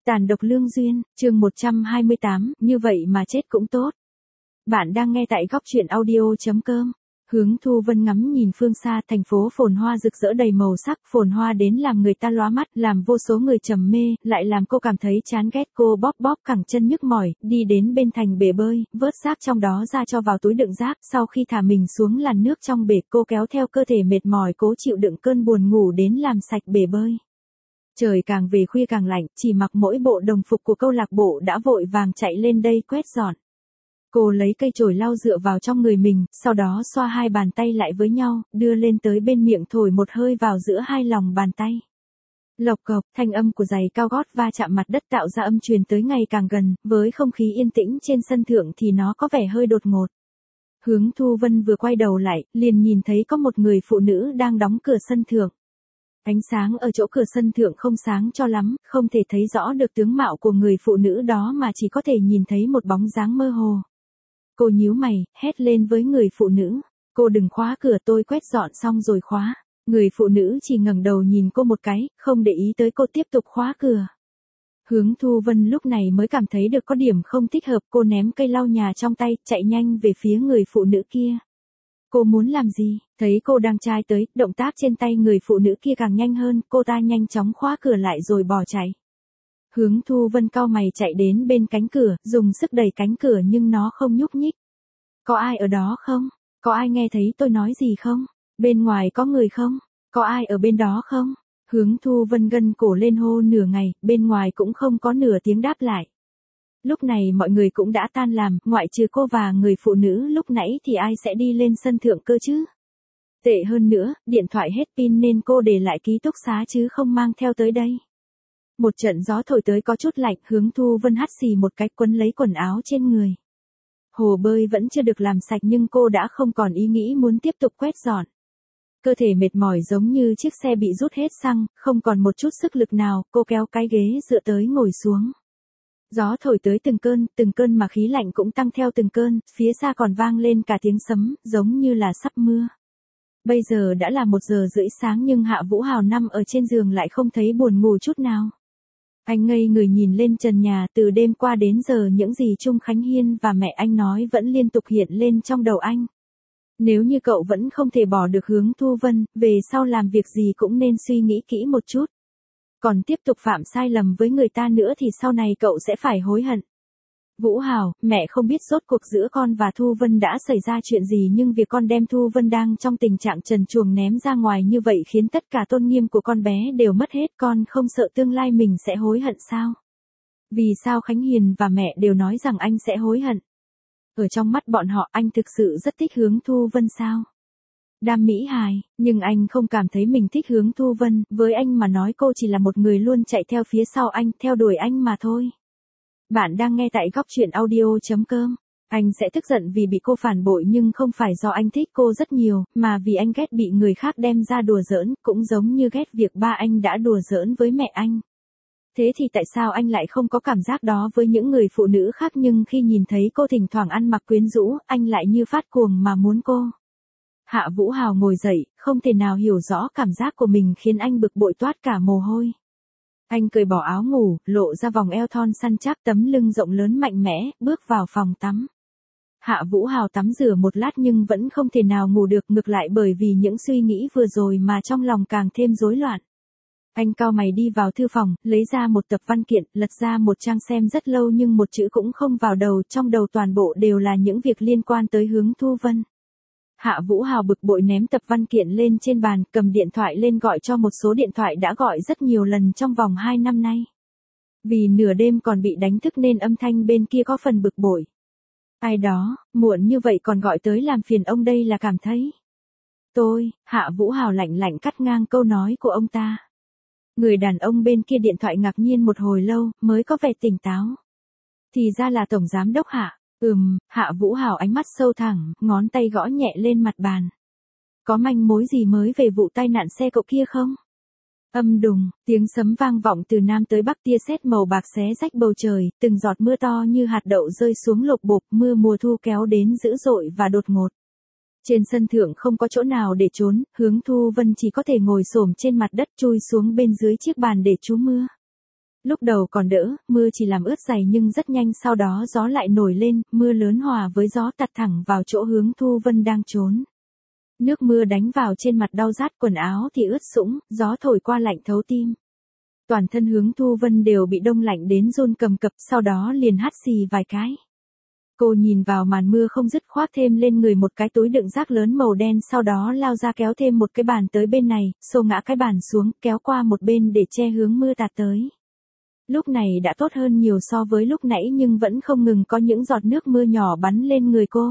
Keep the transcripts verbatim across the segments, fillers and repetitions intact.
Tàn độc lương duyên, chương một trăm hai mươi tám, như vậy mà chết cũng tốt. Bạn đang nghe tại góc truyện audio.com. Hướng Thu Vân ngắm nhìn phương xa, thành phố phồn hoa rực rỡ đầy màu sắc, phồn hoa đến làm người ta lóa mắt, làm vô số người trầm mê, lại làm cô cảm thấy chán ghét. Cô bóp bóp cẳng chân nhức mỏi, đi đến bên thành bể bơi, vớt rác trong đó ra cho vào túi đựng rác, sau khi thả mình xuống làn nước trong bể, cô kéo theo cơ thể mệt mỏi cố chịu đựng cơn buồn ngủ đến làm sạch bể bơi. Trời càng về khuya càng lạnh, chỉ mặc mỗi bộ đồng phục của câu lạc bộ đã vội vàng chạy lên đây quét dọn. Cô lấy cây chổi lau dựa vào trong người mình, sau đó xoa hai bàn tay lại với nhau, đưa lên tới bên miệng thổi một hơi vào giữa hai lòng bàn tay. Lộc cộc, thanh âm của giày cao gót va chạm mặt đất tạo ra âm truyền tới ngày càng gần, với không khí yên tĩnh trên sân thượng thì nó có vẻ hơi đột ngột. Hướng Thu Vân vừa quay đầu lại, liền nhìn thấy có một người phụ nữ đang đóng cửa sân thượng. Ánh sáng ở chỗ cửa sân thượng không sáng cho lắm, không thể thấy rõ được tướng mạo của người phụ nữ đó mà chỉ có thể nhìn thấy một bóng dáng mơ hồ. Cô nhíu mày, hét lên với người phụ nữ. Cô đừng khóa cửa, tôi quét dọn xong rồi khóa. Người phụ nữ chỉ ngẩng đầu nhìn cô một cái, không để ý tới cô tiếp tục khóa cửa. Hướng Thu Vân lúc này mới cảm thấy được có điểm không thích hợp, cô ném cây lau nhà trong tay, chạy nhanh về phía người phụ nữ kia. Cô muốn làm gì? Thấy cô đang trai tới, động tác trên tay người phụ nữ kia càng nhanh hơn, cô ta nhanh chóng khóa cửa lại rồi bỏ chạy. Hướng Thu Vân cau mày chạy đến bên cánh cửa, dùng sức đẩy cánh cửa nhưng nó không nhúc nhích. Có ai ở đó không? Có ai nghe thấy tôi nói gì không? Bên ngoài có người không? Có ai ở bên đó không? Hướng Thu Vân gân cổ lên hô nửa ngày, bên ngoài cũng không có nửa tiếng đáp lại. Lúc này mọi người cũng đã tan làm, ngoại trừ cô và người phụ nữ lúc nãy thì ai sẽ đi lên sân thượng cơ chứ? Tệ hơn nữa, điện thoại hết pin nên cô để lại ký túc xá chứ không mang theo tới đây. Một trận gió thổi tới có chút lạnh, Hướng Thu Vân hắt xì một cái quấn lấy quần áo trên người. Hồ bơi vẫn chưa được làm sạch nhưng cô đã không còn ý nghĩ muốn tiếp tục quét dọn. Cơ thể mệt mỏi giống như chiếc xe bị rút hết xăng, không còn một chút sức lực nào, cô kéo cái ghế dựa tới ngồi xuống. Gió thổi tới từng cơn, từng cơn mà khí lạnh cũng tăng theo từng cơn, phía xa còn vang lên cả tiếng sấm, giống như là sắp mưa. Bây giờ đã là một giờ rưỡi sáng nhưng Hạ Vũ Hào nằm ở trên giường lại không thấy buồn ngủ chút nào. Anh ngây người nhìn lên trần nhà, từ đêm qua đến giờ những gì Trung Khánh Hiên và mẹ anh nói vẫn liên tục hiện lên trong đầu anh. Nếu như cậu vẫn không thể bỏ được Hướng Thu Vân, về sau làm việc gì cũng nên suy nghĩ kỹ một chút. Còn tiếp tục phạm sai lầm với người ta nữa thì sau này cậu sẽ phải hối hận. Vũ Hào, mẹ không biết rốt cuộc giữa con và Thu Vân đã xảy ra chuyện gì nhưng việc con đem Thu Vân đang trong tình trạng trần truồng ném ra ngoài như vậy khiến tất cả tôn nghiêm của con bé đều mất hết, con không sợ tương lai mình sẽ hối hận sao? Vì sao Khánh Hiền và mẹ đều nói rằng anh sẽ hối hận? Ở trong mắt bọn họ anh thực sự rất thích Hướng Thu Vân sao? Đam mỹ hài, nhưng anh không cảm thấy mình thích Hướng Thu Vân, với anh mà nói cô chỉ là một người luôn chạy theo phía sau anh, theo đuổi anh mà thôi. Bạn đang nghe tại góc truyện audio.com. Anh sẽ tức giận vì bị cô phản bội nhưng không phải do anh thích cô rất nhiều, mà vì anh ghét bị người khác đem ra đùa giỡn, cũng giống như ghét việc ba anh đã đùa giỡn với mẹ anh. Thế thì tại sao anh lại không có cảm giác đó với những người phụ nữ khác nhưng khi nhìn thấy cô thỉnh thoảng ăn mặc quyến rũ, anh lại như phát cuồng mà muốn cô. Hạ Vũ Hào ngồi dậy, không thể nào hiểu rõ cảm giác của mình khiến anh bực bội toát cả mồ hôi. Anh cởi bỏ áo ngủ, lộ ra vòng eo thon săn chắc, tấm lưng rộng lớn mạnh mẽ, bước vào phòng tắm. Hạ Vũ Hào tắm rửa một lát nhưng vẫn không thể nào ngủ được, ngược lại bởi vì những suy nghĩ vừa rồi mà trong lòng càng thêm rối loạn. Anh cau mày đi vào thư phòng, lấy ra một tập văn kiện, lật ra một trang xem rất lâu nhưng một chữ cũng không vào đầu, trong đầu toàn bộ đều là những việc liên quan tới Hướng Thu Vân. Hạ Vũ Hào bực bội ném tập văn kiện lên trên bàn, cầm điện thoại lên gọi cho một số điện thoại đã gọi rất nhiều lần trong vòng hai năm nay. Vì nửa đêm còn bị đánh thức nên âm thanh bên kia có phần bực bội. Ai đó, muộn như vậy còn gọi tới làm phiền ông đây là cảm thấy. Tôi, Hạ Vũ Hào lạnh lạnh cắt ngang câu nói của ông ta. Người đàn ông bên kia điện thoại ngạc nhiên một hồi lâu, mới có vẻ tỉnh táo. Thì ra là Tổng Giám Đốc Hạ. Ừm, Hạ Vũ Hào ánh mắt sâu thẳng, ngón tay gõ nhẹ lên mặt bàn. Có manh mối gì mới về vụ tai nạn xe cộ kia không? Âm đùng, tiếng sấm vang vọng từ nam tới bắc, tia sét màu bạc xé rách bầu trời, từng giọt mưa to như hạt đậu rơi xuống lộp bộp, mưa mùa thu kéo đến dữ dội và đột ngột. Trên sân thượng không có chỗ nào để trốn, Hướng Thu Vân chỉ có thể ngồi xổm trên mặt đất chui xuống bên dưới chiếc bàn để trú mưa. Lúc đầu còn đỡ, mưa chỉ làm ướt giày nhưng rất nhanh sau đó gió lại nổi lên, mưa lớn hòa với gió tạt thẳng vào chỗ Hướng Thu Vân đang trốn. Nước mưa đánh vào trên mặt đau rát, quần áo thì ướt sũng, gió thổi qua lạnh thấu tim. Toàn thân Hướng Thu Vân đều bị đông lạnh đến run cầm cập, sau đó liền hắt xì vài cái. Cô nhìn vào màn mưa không dứt, khoác thêm lên người một cái túi đựng rác lớn màu đen, sau đó lao ra kéo thêm một cái bàn tới bên này, xô ngã cái bàn xuống, kéo qua một bên để che hướng mưa tạt tới. Lúc này đã tốt hơn nhiều so với lúc nãy nhưng vẫn không ngừng có những giọt nước mưa nhỏ bắn lên người cô.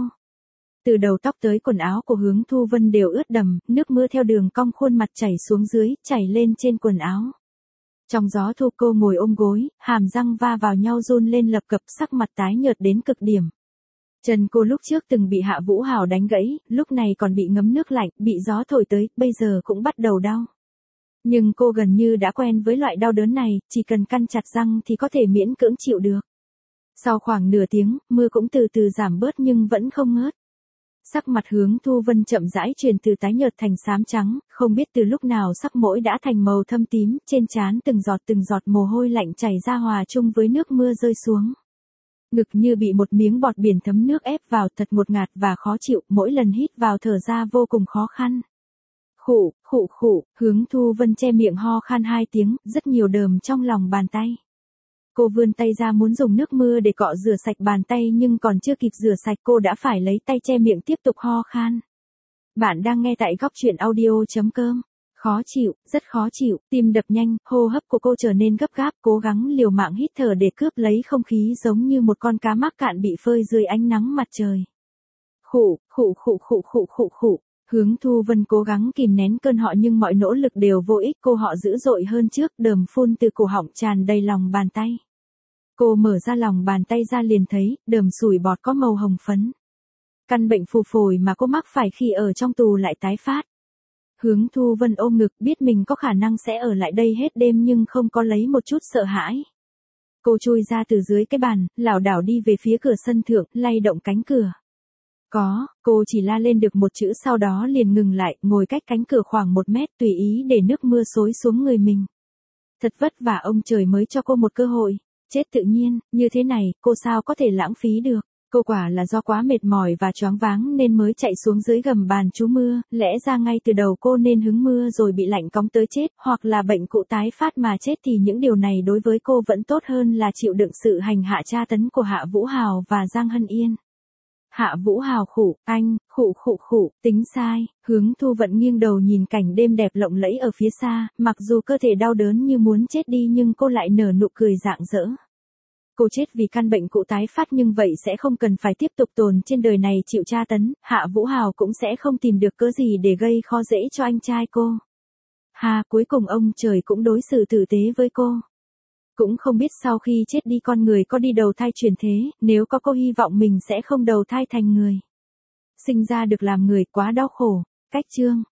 Từ đầu tóc tới quần áo của Hướng Thu Vân đều ướt đầm, nước mưa theo đường cong khuôn mặt chảy xuống dưới, chảy lên trên quần áo. Trong gió thu cô ngồi ôm gối, hàm răng va vào nhau run lên lập cập, sắc mặt tái nhợt đến cực điểm. Chân cô lúc trước từng bị Hạ Vũ Hào đánh gãy, lúc này còn bị ngấm nước lạnh, bị gió thổi tới, bây giờ cũng bắt đầu đau. Nhưng cô gần như đã quen với loại đau đớn này, chỉ cần căn chặt răng thì có thể miễn cưỡng chịu được. Sau khoảng nửa tiếng, mưa cũng từ từ giảm bớt nhưng vẫn không ngớt. Sắc mặt Hướng Thu Vân chậm rãi chuyển từ tái nhợt thành xám trắng, không biết từ lúc nào sắc mỗi đã thành màu thâm tím, trên trán từng giọt từng giọt mồ hôi lạnh chảy ra hòa chung với nước mưa rơi xuống. Ngực như bị một miếng bọt biển thấm nước ép vào, thật ngột ngạt và khó chịu, mỗi lần hít vào thở ra vô cùng khó khăn. Khụ, khụ khụ, Hướng Thu Vân che miệng ho khan hai tiếng, rất nhiều đờm trong lòng bàn tay. Cô vươn tay ra muốn dùng nước mưa để cọ rửa sạch bàn tay nhưng còn chưa kịp rửa sạch cô đã phải lấy tay che miệng tiếp tục ho khan. Bạn đang nghe tại góc truyện audio chấm com. Khó chịu, rất khó chịu, tim đập nhanh, hô hấp của cô trở nên gấp gáp, cố gắng liều mạng hít thở để cướp lấy không khí giống như một con cá mắc cạn bị phơi dưới ánh nắng mặt trời. Khụ, khụ khụ khụ khụ khụ khụ. Hướng Thu Vân cố gắng kìm nén cơn họ nhưng mọi nỗ lực đều vô ích, cô họ dữ dội hơn trước, đờm phun từ cổ họng tràn đầy lòng bàn tay. Cô mở ra lòng bàn tay ra liền thấy, đờm sủi bọt có màu hồng phấn. Căn bệnh phù phổi mà cô mắc phải khi ở trong tù lại tái phát. Hướng Thu Vân ôm ngực biết mình có khả năng sẽ ở lại đây hết đêm nhưng không có lấy một chút sợ hãi. Cô chui ra từ dưới cái bàn, lảo đảo đi về phía cửa sân thượng, lay động cánh cửa. Có, cô chỉ la lên được một chữ sau đó liền ngừng lại, ngồi cách cánh cửa khoảng một mét tùy ý để nước mưa xối xuống người mình. Thật vất vả ông trời mới cho cô một cơ hội. Chết tự nhiên, như thế này, cô sao có thể lãng phí được. Cô quả là do quá mệt mỏi và choáng váng nên mới chạy xuống dưới gầm bàn trú mưa, lẽ ra ngay từ đầu cô nên hứng mưa rồi bị lạnh cóng tới chết, hoặc là bệnh cụ tái phát mà chết thì những điều này đối với cô vẫn tốt hơn là chịu đựng sự hành hạ tra tấn của Hạ Vũ Hào và Giang Hân Yên. Hạ Vũ Hào khụ, anh, khụ khụ khụ, tính sai, Hướng Thu Vận nghiêng đầu nhìn cảnh đêm đẹp lộng lẫy ở phía xa, mặc dù cơ thể đau đớn như muốn chết đi nhưng cô lại nở nụ cười rạng rỡ. Cô chết vì căn bệnh cụ tái phát nhưng vậy sẽ không cần phải tiếp tục tồn trên đời này chịu tra tấn, Hạ Vũ Hào cũng sẽ không tìm được cớ gì để gây khó dễ cho anh trai cô. Hà, cuối cùng ông trời cũng đối xử tử tế với cô. Cũng không biết sau khi chết đi con người có đi đầu thai chuyển thế, nếu có cô hy vọng mình sẽ không đầu thai thành người. Sinh ra được làm người quá đau khổ. Cách chương